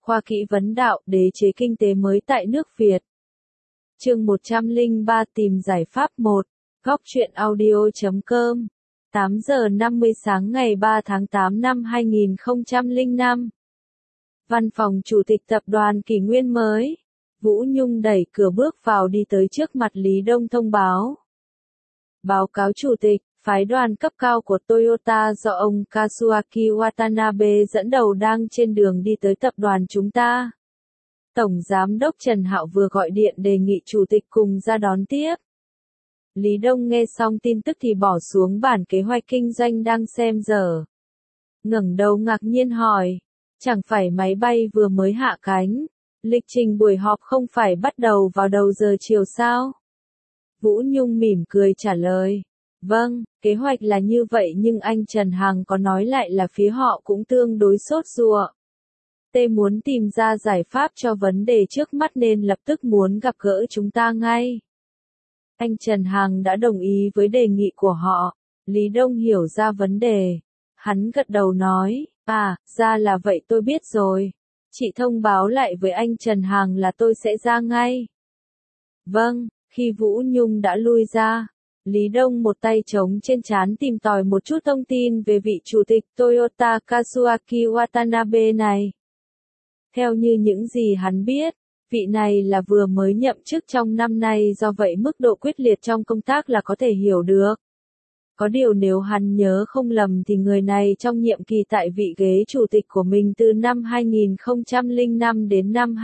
Khoa kỹ vấn đạo, đế chế kinh tế mới tại nước Việt. Chương 103 tìm giải pháp 1. Góc truyện audio.com 8 giờ 50 sáng ngày 3 tháng 8 năm 2005. Văn phòng Chủ tịch Tập đoàn Kỷ Nguyên mới. Vũ Nhung đẩy cửa bước vào đi tới trước mặt Lý Đông thông báo. Báo cáo Chủ tịch, phái đoàn cấp cao của Toyota do ông Kazuaki Watanabe dẫn đầu đang trên đường đi tới tập đoàn chúng ta. Tổng Giám đốc Trần Hạo vừa gọi điện đề nghị Chủ tịch cùng ra đón tiếp. Lý Đông nghe xong tin tức thì bỏ xuống bản kế hoạch kinh doanh đang xem giờ. Ngẩng đầu ngạc nhiên hỏi, chẳng phải máy bay vừa mới hạ cánh, lịch trình buổi họp không phải bắt đầu vào đầu giờ chiều sao? Vũ Nhung mỉm cười trả lời, vâng, kế hoạch là như vậy nhưng anh Trần Hằng có nói lại là phía họ cũng tương đối sốt ruột. Muốn tìm ra giải pháp cho vấn đề trước mắt nên lập tức muốn gặp gỡ chúng ta ngay. Anh Trần Hằng đã đồng ý với đề nghị của họ. Lý Đông hiểu ra vấn đề. Hắn gật đầu nói, ra là vậy tôi biết rồi. Chị thông báo lại với anh Trần Hằng là tôi sẽ ra ngay. Vâng, khi Vũ Nhung đã lui ra, Lý Đông một tay trống trên trán tìm tòi một chút thông tin về vị chủ tịch Toyota Kazuaki Watanabe này. Theo như những gì hắn biết, vị này là vừa mới nhậm chức trong năm nay do vậy mức độ quyết liệt trong công tác là có thể hiểu được. Có điều nếu hắn nhớ không lầm thì người này trong nhiệm kỳ tại vị ghế chủ tịch của mình từ năm 2005 đến năm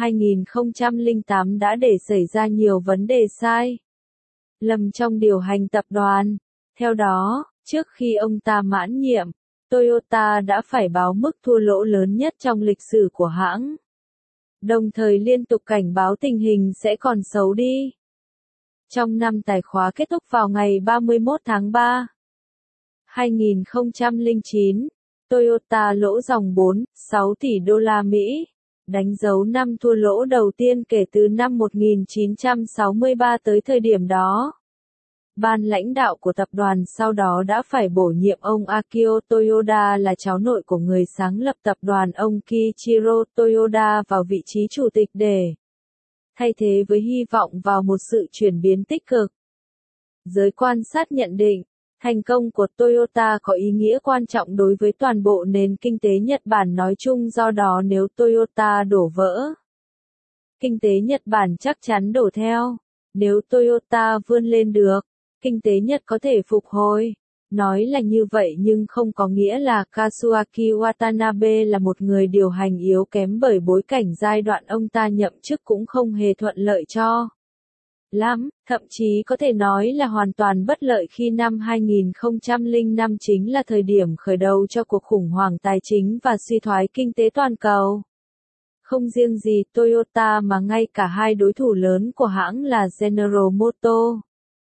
2008 đã để xảy ra nhiều vấn đề sai lầm trong điều hành tập đoàn. Theo đó, trước khi ông ta mãn nhiệm, Toyota đã phải báo mức thua lỗ lớn nhất trong lịch sử của hãng. Đồng thời liên tục cảnh báo tình hình sẽ còn xấu đi. Trong năm tài khóa kết thúc vào ngày 31 tháng 3, 2009, Toyota lỗ ròng 4,6 tỷ đô la Mỹ, đánh dấu năm thua lỗ đầu tiên kể từ năm 1963 tới thời điểm đó. Ban lãnh đạo của tập đoàn sau đó đã phải bổ nhiệm ông Akio Toyoda là cháu nội của người sáng lập tập đoàn ông Kiichiro Toyoda vào vị trí chủ tịch để thay thế với hy vọng vào một sự chuyển biến tích cực. Giới quan sát nhận định, thành công của Toyota có ý nghĩa quan trọng đối với toàn bộ nền kinh tế Nhật Bản nói chung, do đó nếu Toyota đổ vỡ, kinh tế Nhật Bản chắc chắn đổ theo. Nếu Toyota vươn lên được, kinh tế Nhật có thể phục hồi. Nói là như vậy nhưng không có nghĩa là Kazuaki Watanabe là một người điều hành yếu kém, bởi bối cảnh giai đoạn ông ta nhậm chức cũng không hề thuận lợi cho lắm, thậm chí có thể nói là hoàn toàn bất lợi khi năm 2005 chính là thời điểm khởi đầu cho cuộc khủng hoảng tài chính và suy thoái kinh tế toàn cầu. Không riêng gì Toyota mà ngay cả hai đối thủ lớn của hãng là General Motors,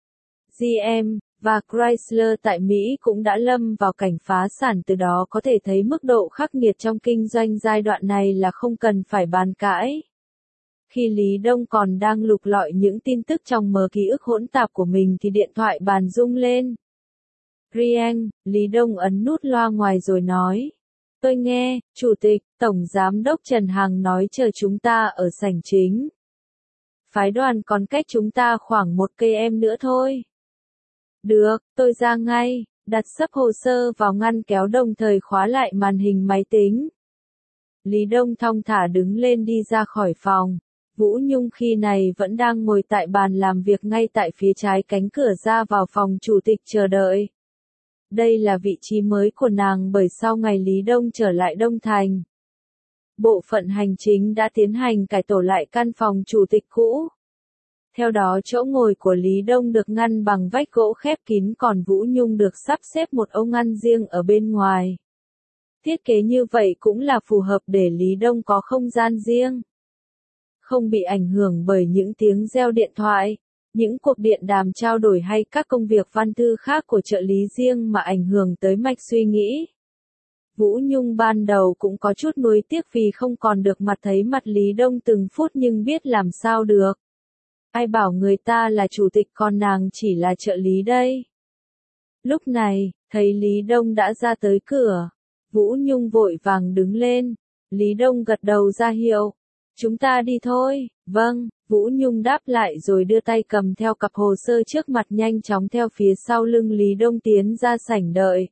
GM, và Chrysler tại Mỹ cũng đã lâm vào cảnh phá sản, từ đó có thể thấy mức độ khắc nghiệt trong kinh doanh giai đoạn này là không cần phải bàn cãi. Khi Lý Đông còn đang lục lọi những tin tức trong mớ ký ức hỗn tạp của mình thì điện thoại bàn rung lên. Rieng, Lý Đông ấn nút loa ngoài rồi nói. Tôi nghe, Chủ tịch, Tổng Giám đốc Trần Hằng nói chờ chúng ta ở sảnh chính. Phái đoàn còn cách chúng ta khoảng 1 km nữa thôi. Được, tôi ra ngay, đặt sấp hồ sơ vào ngăn kéo đồng thời khóa lại màn hình máy tính. Lý Đông thong thả đứng lên đi ra khỏi phòng. Vũ Nhung khi này vẫn đang ngồi tại bàn làm việc ngay tại phía trái cánh cửa ra vào phòng chủ tịch chờ đợi. Đây là vị trí mới của nàng bởi sau ngày Lý Đông trở lại Đông Thành, bộ phận hành chính đã tiến hành cải tổ lại căn phòng chủ tịch cũ. Theo đó chỗ ngồi của Lý Đông được ngăn bằng vách gỗ khép kín, còn Vũ Nhung được sắp xếp một ô ngăn riêng ở bên ngoài. Thiết kế như vậy cũng là phù hợp để Lý Đông có không gian riêng, không bị ảnh hưởng bởi những tiếng reo điện thoại, những cuộc điện đàm trao đổi hay các công việc văn thư khác của trợ lý riêng mà ảnh hưởng tới mạch suy nghĩ. Vũ Nhung ban đầu cũng có chút nuối tiếc vì không còn được mặt thấy mặt Lý Đông từng phút, nhưng biết làm sao được. Ai bảo người ta là chủ tịch còn nàng chỉ là trợ lý đây. Lúc này, thấy Lý Đông đã ra tới cửa, Vũ Nhung vội vàng đứng lên. Lý Đông gật đầu ra hiệu. Chúng ta đi thôi. Vâng, Vũ Nhung đáp lại rồi đưa tay cầm theo cặp hồ sơ trước mặt nhanh chóng theo phía sau lưng Lý Đông tiến ra sảnh đợi.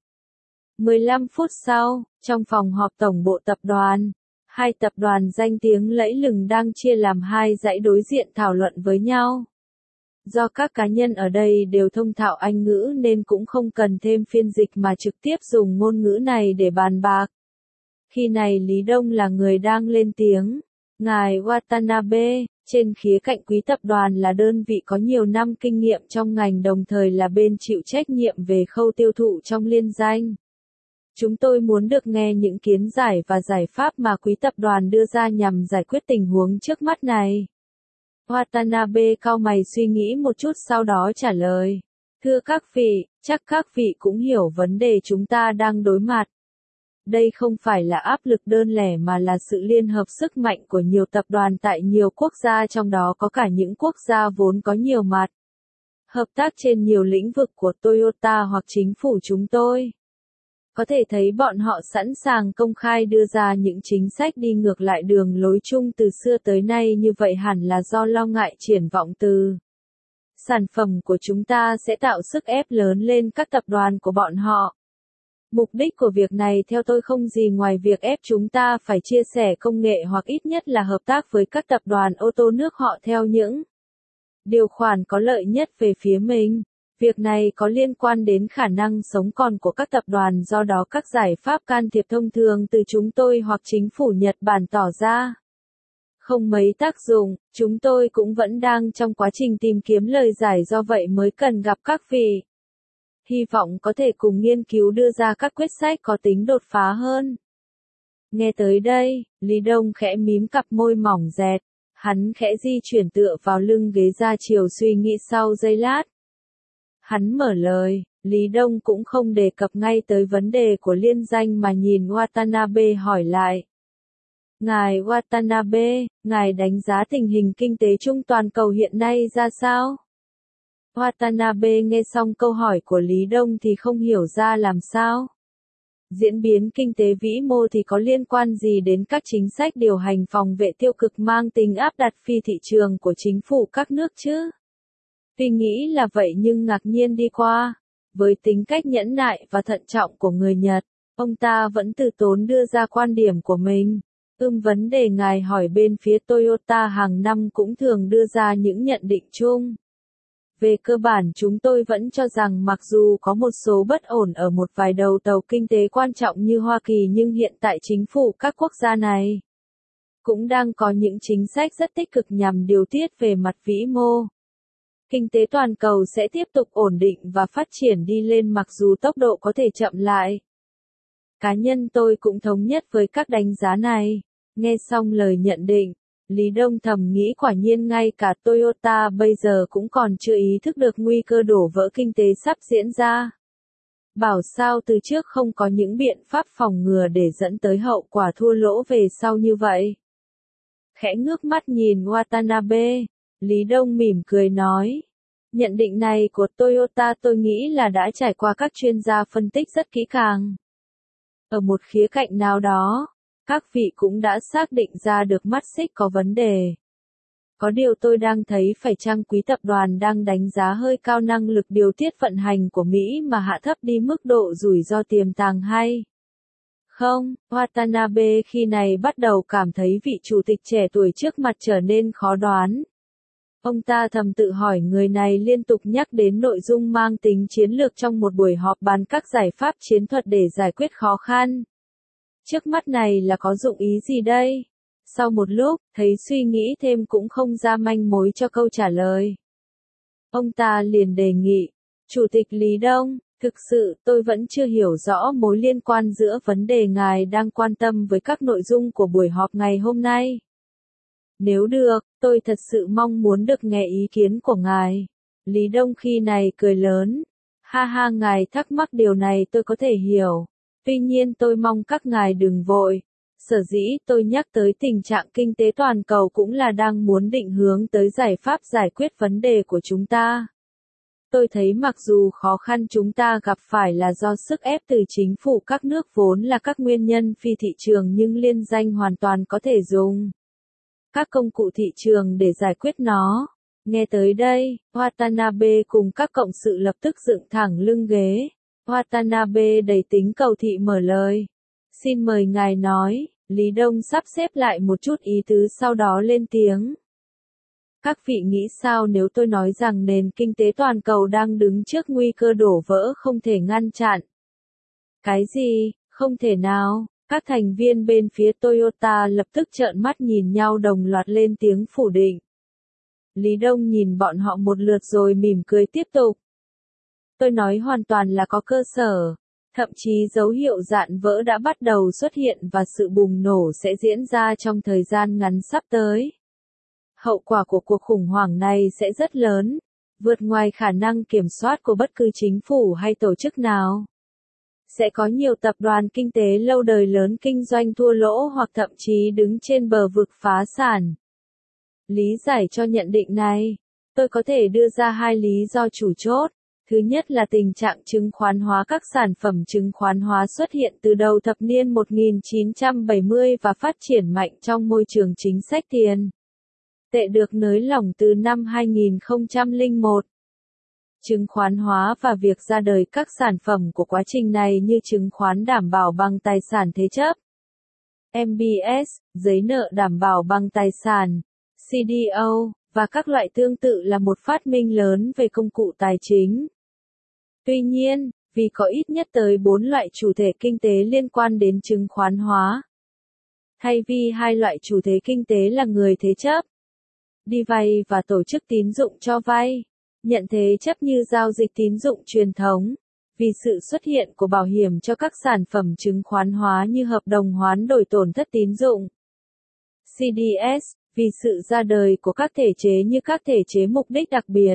15 phút sau, trong phòng họp tổng bộ tập đoàn, hai tập đoàn danh tiếng lẫy lừng đang chia làm hai dãy đối diện thảo luận với nhau. Do các cá nhân ở đây đều thông thạo Anh ngữ nên cũng không cần thêm phiên dịch mà trực tiếp dùng ngôn ngữ này để bàn bạc. Khi này Lý Đông là người đang lên tiếng. Ngài Watanabe, trên khía cạnh quý tập đoàn là đơn vị có nhiều năm kinh nghiệm trong ngành đồng thời là bên chịu trách nhiệm về khâu tiêu thụ trong liên danh. Chúng tôi muốn được nghe những kiến giải và giải pháp mà quý tập đoàn đưa ra nhằm giải quyết tình huống trước mắt này. Watanabe cau mày suy nghĩ một chút sau đó trả lời. Thưa các vị, chắc các vị cũng hiểu vấn đề chúng ta đang đối mặt. Đây không phải là áp lực đơn lẻ mà là sự liên hợp sức mạnh của nhiều tập đoàn tại nhiều quốc gia, trong đó có cả những quốc gia vốn có nhiều mặt hợp tác trên nhiều lĩnh vực của Toyota hoặc chính phủ chúng tôi. Có thể thấy bọn họ sẵn sàng công khai đưa ra những chính sách đi ngược lại đường lối chung từ xưa tới nay, như vậy hẳn là do lo ngại triển vọng từ sản phẩm của chúng ta sẽ tạo sức ép lớn lên các tập đoàn của bọn họ. Mục đích của việc này theo tôi không gì ngoài việc ép chúng ta phải chia sẻ công nghệ hoặc ít nhất là hợp tác với các tập đoàn ô tô nước họ theo những điều khoản có lợi nhất về phía mình. Việc này có liên quan đến khả năng sống còn của các tập đoàn, do đó các giải pháp can thiệp thông thường từ chúng tôi hoặc chính phủ Nhật Bản tỏ ra không mấy tác dụng. Chúng tôi cũng vẫn đang trong quá trình tìm kiếm lời giải, do vậy mới cần gặp các vị. Hy vọng có thể cùng nghiên cứu đưa ra các quyết sách có tính đột phá hơn. Nghe tới đây, Lý Đông khẽ mím cặp môi mỏng dẹt. Hắn khẽ di chuyển tựa vào lưng ghế ra chiều suy nghĩ sau giây lát. Hắn mở lời, Lý Đông cũng không đề cập ngay tới vấn đề của liên danh mà nhìn Watanabe hỏi lại. Ngài Watanabe, ngài đánh giá tình hình kinh tế chung toàn cầu hiện nay ra sao? Watanabe nghe xong câu hỏi của Lý Đông thì không hiểu ra làm sao. Diễn biến kinh tế vĩ mô thì có liên quan gì đến các chính sách điều hành phòng vệ tiêu cực mang tính áp đặt phi thị trường của chính phủ các nước chứ? Tuy nghĩ là vậy nhưng ngạc nhiên đi qua. Với tính cách nhẫn nại và thận trọng của người Nhật, ông ta vẫn từ tốn đưa ra quan điểm của mình. Vấn đề ngài hỏi bên phía Toyota hàng năm cũng thường đưa ra những nhận định chung. Về cơ bản chúng tôi vẫn cho rằng mặc dù có một số bất ổn ở một vài đầu tàu kinh tế quan trọng như Hoa Kỳ, nhưng hiện tại chính phủ các quốc gia này cũng đang có những chính sách rất tích cực nhằm điều tiết về mặt vĩ mô. Kinh tế toàn cầu sẽ tiếp tục ổn định và phát triển đi lên mặc dù tốc độ có thể chậm lại. Cá nhân tôi cũng thống nhất với các đánh giá này. Nghe xong lời nhận định, Lý Đông thầm nghĩ quả nhiên ngay cả Toyota bây giờ cũng còn chưa ý thức được nguy cơ đổ vỡ kinh tế sắp diễn ra. Bảo sao từ trước không có những biện pháp phòng ngừa để dẫn tới hậu quả thua lỗ về sau như vậy. Khẽ ngước mắt nhìn Watanabe, Lý Đông mỉm cười nói. Nhận định này của Toyota tôi nghĩ là đã trải qua các chuyên gia phân tích rất kỹ càng. Ở một khía cạnh nào đó, các vị cũng đã xác định ra được mắt xích có vấn đề. Có điều tôi đang thấy phải chăng quý tập đoàn đang đánh giá hơi cao năng lực điều tiết vận hành của Mỹ mà hạ thấp đi mức độ rủi ro tiềm tàng hay không? Watanabe khi này bắt đầu cảm thấy vị chủ tịch trẻ tuổi trước mặt trở nên khó đoán. Ông ta thầm tự hỏi người này liên tục nhắc đến nội dung mang tính chiến lược trong một buổi họp bàn các giải pháp chiến thuật để giải quyết khó khăn. Trước mắt này là có dụng ý gì đây? Sau một lúc, thấy suy nghĩ thêm cũng không ra manh mối cho câu trả lời. Ông ta liền đề nghị, Chủ tịch Lý Đông, thực sự tôi vẫn chưa hiểu rõ mối liên quan giữa vấn đề ngài đang quan tâm với các nội dung của buổi họp ngày hôm nay. Nếu được, tôi thật sự mong muốn được nghe ý kiến của ngài. Lý Đông khi này cười lớn. Ha ha, ngài thắc mắc điều này tôi có thể hiểu. Tuy nhiên tôi mong các ngài đừng vội. Sở dĩ tôi nhắc tới tình trạng kinh tế toàn cầu cũng là đang muốn định hướng tới giải pháp giải quyết vấn đề của chúng ta. Tôi thấy mặc dù khó khăn chúng ta gặp phải là do sức ép từ chính phủ các nước vốn là các nguyên nhân phi thị trường nhưng liên danh hoàn toàn có thể dùng các công cụ thị trường để giải quyết nó. Nghe tới đây, Watanabe cùng các cộng sự lập tức dựng thẳng lưng ghế. Watanabe đầy tính cầu thị mở lời. Xin mời ngài nói, Lý Đông sắp xếp lại một chút ý tứ sau đó lên tiếng. Các vị nghĩ sao nếu tôi nói rằng nền kinh tế toàn cầu đang đứng trước nguy cơ đổ vỡ không thể ngăn chặn? Cái gì, không thể nào? Các thành viên bên phía Toyota lập tức trợn mắt nhìn nhau đồng loạt lên tiếng phủ định. Lý Đông nhìn bọn họ một lượt rồi mỉm cười tiếp tục. Tôi nói hoàn toàn là có cơ sở. Thậm chí dấu hiệu dạn vỡ đã bắt đầu xuất hiện và sự bùng nổ sẽ diễn ra trong thời gian ngắn sắp tới. Hậu quả của cuộc khủng hoảng này sẽ rất lớn, vượt ngoài khả năng kiểm soát của bất cứ chính phủ hay tổ chức nào. Sẽ có nhiều tập đoàn kinh tế lâu đời lớn kinh doanh thua lỗ hoặc thậm chí đứng trên bờ vực phá sản. Lý giải cho nhận định này, tôi có thể đưa ra hai lý do chủ chốt. Thứ nhất là tình trạng chứng khoán hóa, các sản phẩm chứng khoán hóa xuất hiện từ đầu thập niên 1970 và phát triển mạnh trong môi trường chính sách tiền tệ được nới lỏng từ năm 2001. Chứng khoán hóa và việc ra đời các sản phẩm của quá trình này như chứng khoán đảm bảo bằng tài sản thế chấp, MBS, giấy nợ đảm bảo bằng tài sản, CDO, và các loại tương tự là một phát minh lớn về công cụ tài chính. Tuy nhiên, vì có ít nhất tới 4 loại chủ thể kinh tế liên quan đến chứng khoán hóa, thay vì hai loại chủ thể kinh tế là người thế chấp, đi vay và tổ chức tín dụng cho vay, nhận thế chấp như giao dịch tín dụng truyền thống, vì sự xuất hiện của bảo hiểm cho các sản phẩm chứng khoán hóa như hợp đồng hoán đổi tổn thất tín dụng, CDS, vì sự ra đời của các thể chế như các thể chế mục đích đặc biệt,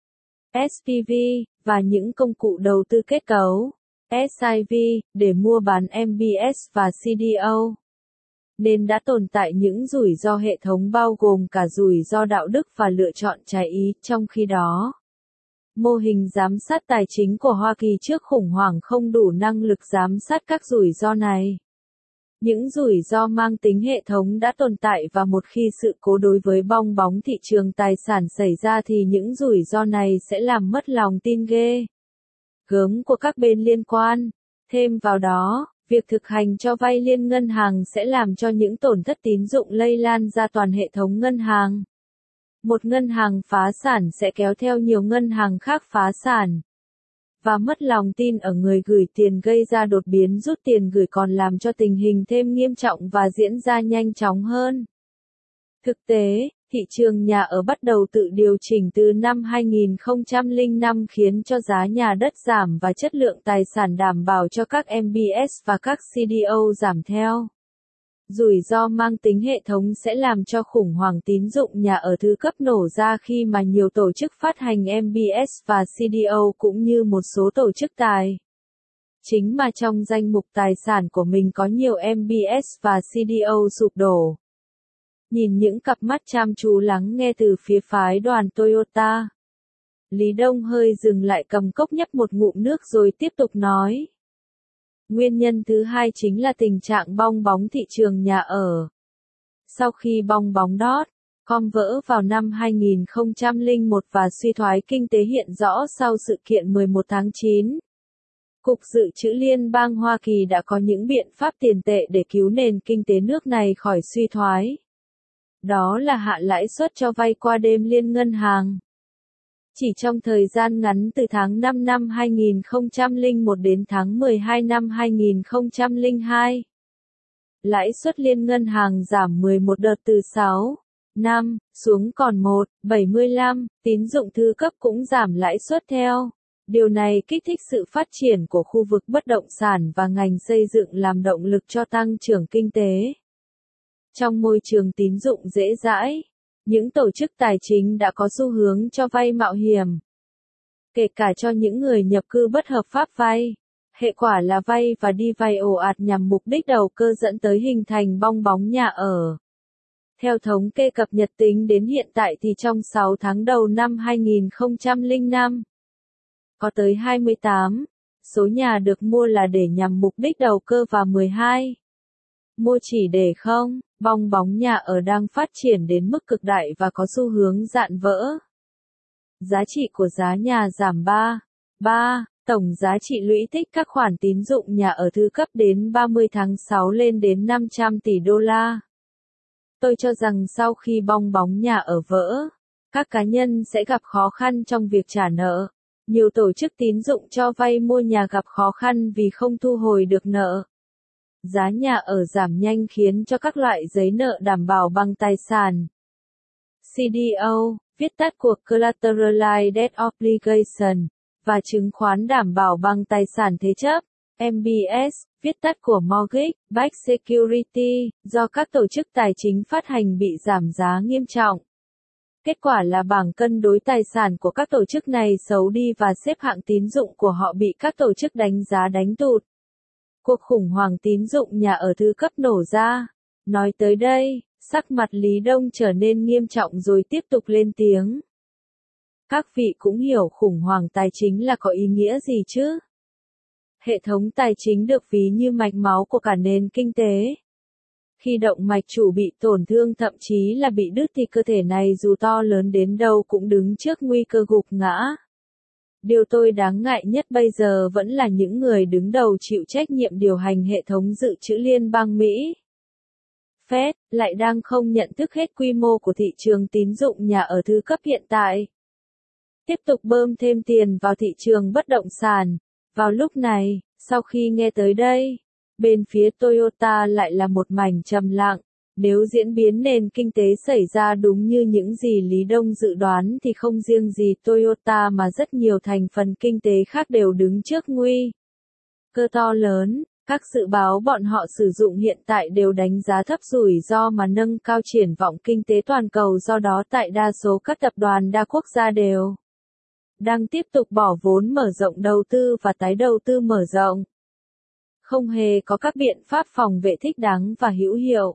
SPV, và những công cụ đầu tư kết cấu, SIV, để mua bán MBS và CDO. Nên đã tồn tại những rủi ro hệ thống bao gồm cả rủi ro đạo đức và lựa chọn trái ý. Trong khi đó, mô hình giám sát tài chính của Hoa Kỳ trước khủng hoảng không đủ năng lực giám sát các rủi ro này. Những rủi ro mang tính hệ thống đã tồn tại và một khi sự cố đối với bong bóng thị trường tài sản xảy ra thì những rủi ro này sẽ làm mất lòng tin ghê gớm của các bên liên quan. Thêm vào đó, việc thực hành cho vay liên ngân hàng sẽ làm cho những tổn thất tín dụng lây lan ra toàn hệ thống ngân hàng. Một ngân hàng phá sản sẽ kéo theo nhiều ngân hàng khác phá sản. Và mất lòng tin ở người gửi tiền gây ra đột biến rút tiền gửi còn làm cho tình hình thêm nghiêm trọng và diễn ra nhanh chóng hơn. Thực tế, thị trường nhà ở bắt đầu tự điều chỉnh từ năm 2005 khiến cho giá nhà đất giảm và chất lượng tài sản đảm bảo cho các MBS và các CDO giảm theo. Rủi ro mang tính hệ thống sẽ làm cho khủng hoảng tín dụng nhà ở thứ cấp nổ ra khi mà nhiều tổ chức phát hành MBS và CDO cũng như một số tổ chức tài chính mà trong danh mục tài sản của mình có nhiều MBS và CDO sụp đổ. Nhìn những cặp mắt chăm chú lắng nghe từ phía phái đoàn Toyota, Lý Đông hơi dừng lại cầm cốc nhấp một ngụm nước rồi tiếp tục nói. Nguyên nhân thứ hai chính là tình trạng bong bóng thị trường nhà ở. Sau khi bong bóng .com vỡ vào năm 2001 và suy thoái kinh tế hiện rõ sau sự kiện 11 tháng 9, Cục Dự trữ Liên bang Hoa Kỳ đã có những biện pháp tiền tệ để cứu nền kinh tế nước này khỏi suy thoái. Đó là hạ lãi suất cho vay qua đêm liên ngân hàng. Chỉ trong thời gian ngắn từ tháng 5 năm 2001 đến tháng 12 năm 2002, lãi suất liên ngân hàng giảm 11 đợt từ 6,5 xuống còn 1,75, tín dụng thứ cấp cũng giảm lãi suất theo. Điều này kích thích sự phát triển của khu vực bất động sản và ngành xây dựng làm động lực cho tăng trưởng kinh tế. Trong môi trường tín dụng dễ dãi, những tổ chức tài chính đã có xu hướng cho vay mạo hiểm, kể cả cho những người nhập cư bất hợp pháp vay. Hệ quả là vay và đi vay ồ ạt nhằm mục đích đầu cơ dẫn tới hình thành bong bóng nhà ở. Theo thống kê cập nhật tính đến hiện tại thì trong 6 tháng đầu năm 2005, có tới 28. Số nhà được mua là để nhằm mục đích đầu cơ và 12. Mua chỉ để không, bong bóng nhà ở đang phát triển đến mức cực đại và có xu hướng dạn vỡ. Giá trị của giá nhà giảm 3. Tổng giá trị lũy tích các khoản tín dụng nhà ở thứ cấp đến 30 tháng 6 lên đến 500 tỷ đô la. Tôi cho rằng sau khi bong bóng nhà ở vỡ, các cá nhân sẽ gặp khó khăn trong việc trả nợ. Nhiều tổ chức tín dụng cho vay mua nhà gặp khó khăn vì không thu hồi được nợ. Giá nhà ở giảm nhanh khiến cho các loại giấy nợ đảm bảo bằng tài sản. CDO, viết tắt của Collateralized Debt Obligation, và chứng khoán đảm bảo bằng tài sản thế chấp, MBS, viết tắt của Mortgage Backed Security, do các tổ chức tài chính phát hành bị giảm giá nghiêm trọng. Kết quả là bảng cân đối tài sản của các tổ chức này xấu đi và xếp hạng tín dụng của họ bị các tổ chức đánh giá đánh tụt. Cuộc khủng hoảng tín dụng nhà ở thứ cấp nổ ra. Nói tới đây, sắc mặt Lý Đông trở nên nghiêm trọng rồi tiếp tục lên tiếng. Các vị cũng hiểu khủng hoảng tài chính là có ý nghĩa gì chứ? Hệ thống tài chính được ví như mạch máu của cả nền kinh tế. Khi động mạch chủ bị tổn thương thậm chí là bị đứt thì cơ thể này dù to lớn đến đâu cũng đứng trước nguy cơ gục ngã. Điều tôi đáng ngại nhất bây giờ vẫn là những người đứng đầu chịu trách nhiệm điều hành hệ thống dự trữ liên bang Mỹ. Fed lại đang không nhận thức hết quy mô của thị trường tín dụng nhà ở thứ cấp hiện tại. Tiếp tục bơm thêm tiền vào thị trường bất động sản. Vào lúc này, sau khi nghe tới đây, bên phía Toyota lại là một mảnh trầm lặng. Nếu diễn biến nền kinh tế xảy ra đúng như những gì Lý Đông dự đoán thì không riêng gì Toyota mà rất nhiều thành phần kinh tế khác đều đứng trước nguy cơ to lớn. Các dự báo bọn họ sử dụng hiện tại đều đánh giá thấp rủi ro mà nâng cao triển vọng kinh tế toàn cầu, do đó tại đa số các tập đoàn đa quốc gia đều đang tiếp tục bỏ vốn mở rộng đầu tư và tái đầu tư mở rộng. Không hề có các biện pháp phòng vệ thích đáng và hữu hiệu.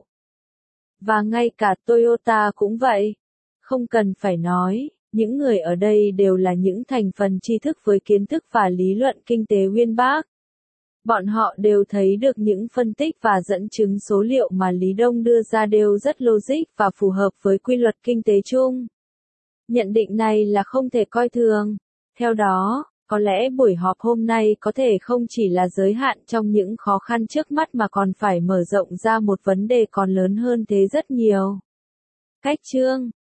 Và ngay cả Toyota cũng vậy. Không cần phải nói, những người ở đây đều là những thành phần tri thức với kiến thức và lý luận kinh tế uyên bác. Bọn họ đều thấy được những phân tích và dẫn chứng số liệu mà Lý Đông đưa ra đều rất logic và phù hợp với quy luật kinh tế chung. Nhận định này là không thể coi thường. Theo đó, có lẽ buổi họp hôm nay có thể không chỉ là giới hạn trong những khó khăn trước mắt mà còn phải mở rộng ra một vấn đề còn lớn hơn thế rất nhiều. Cách chương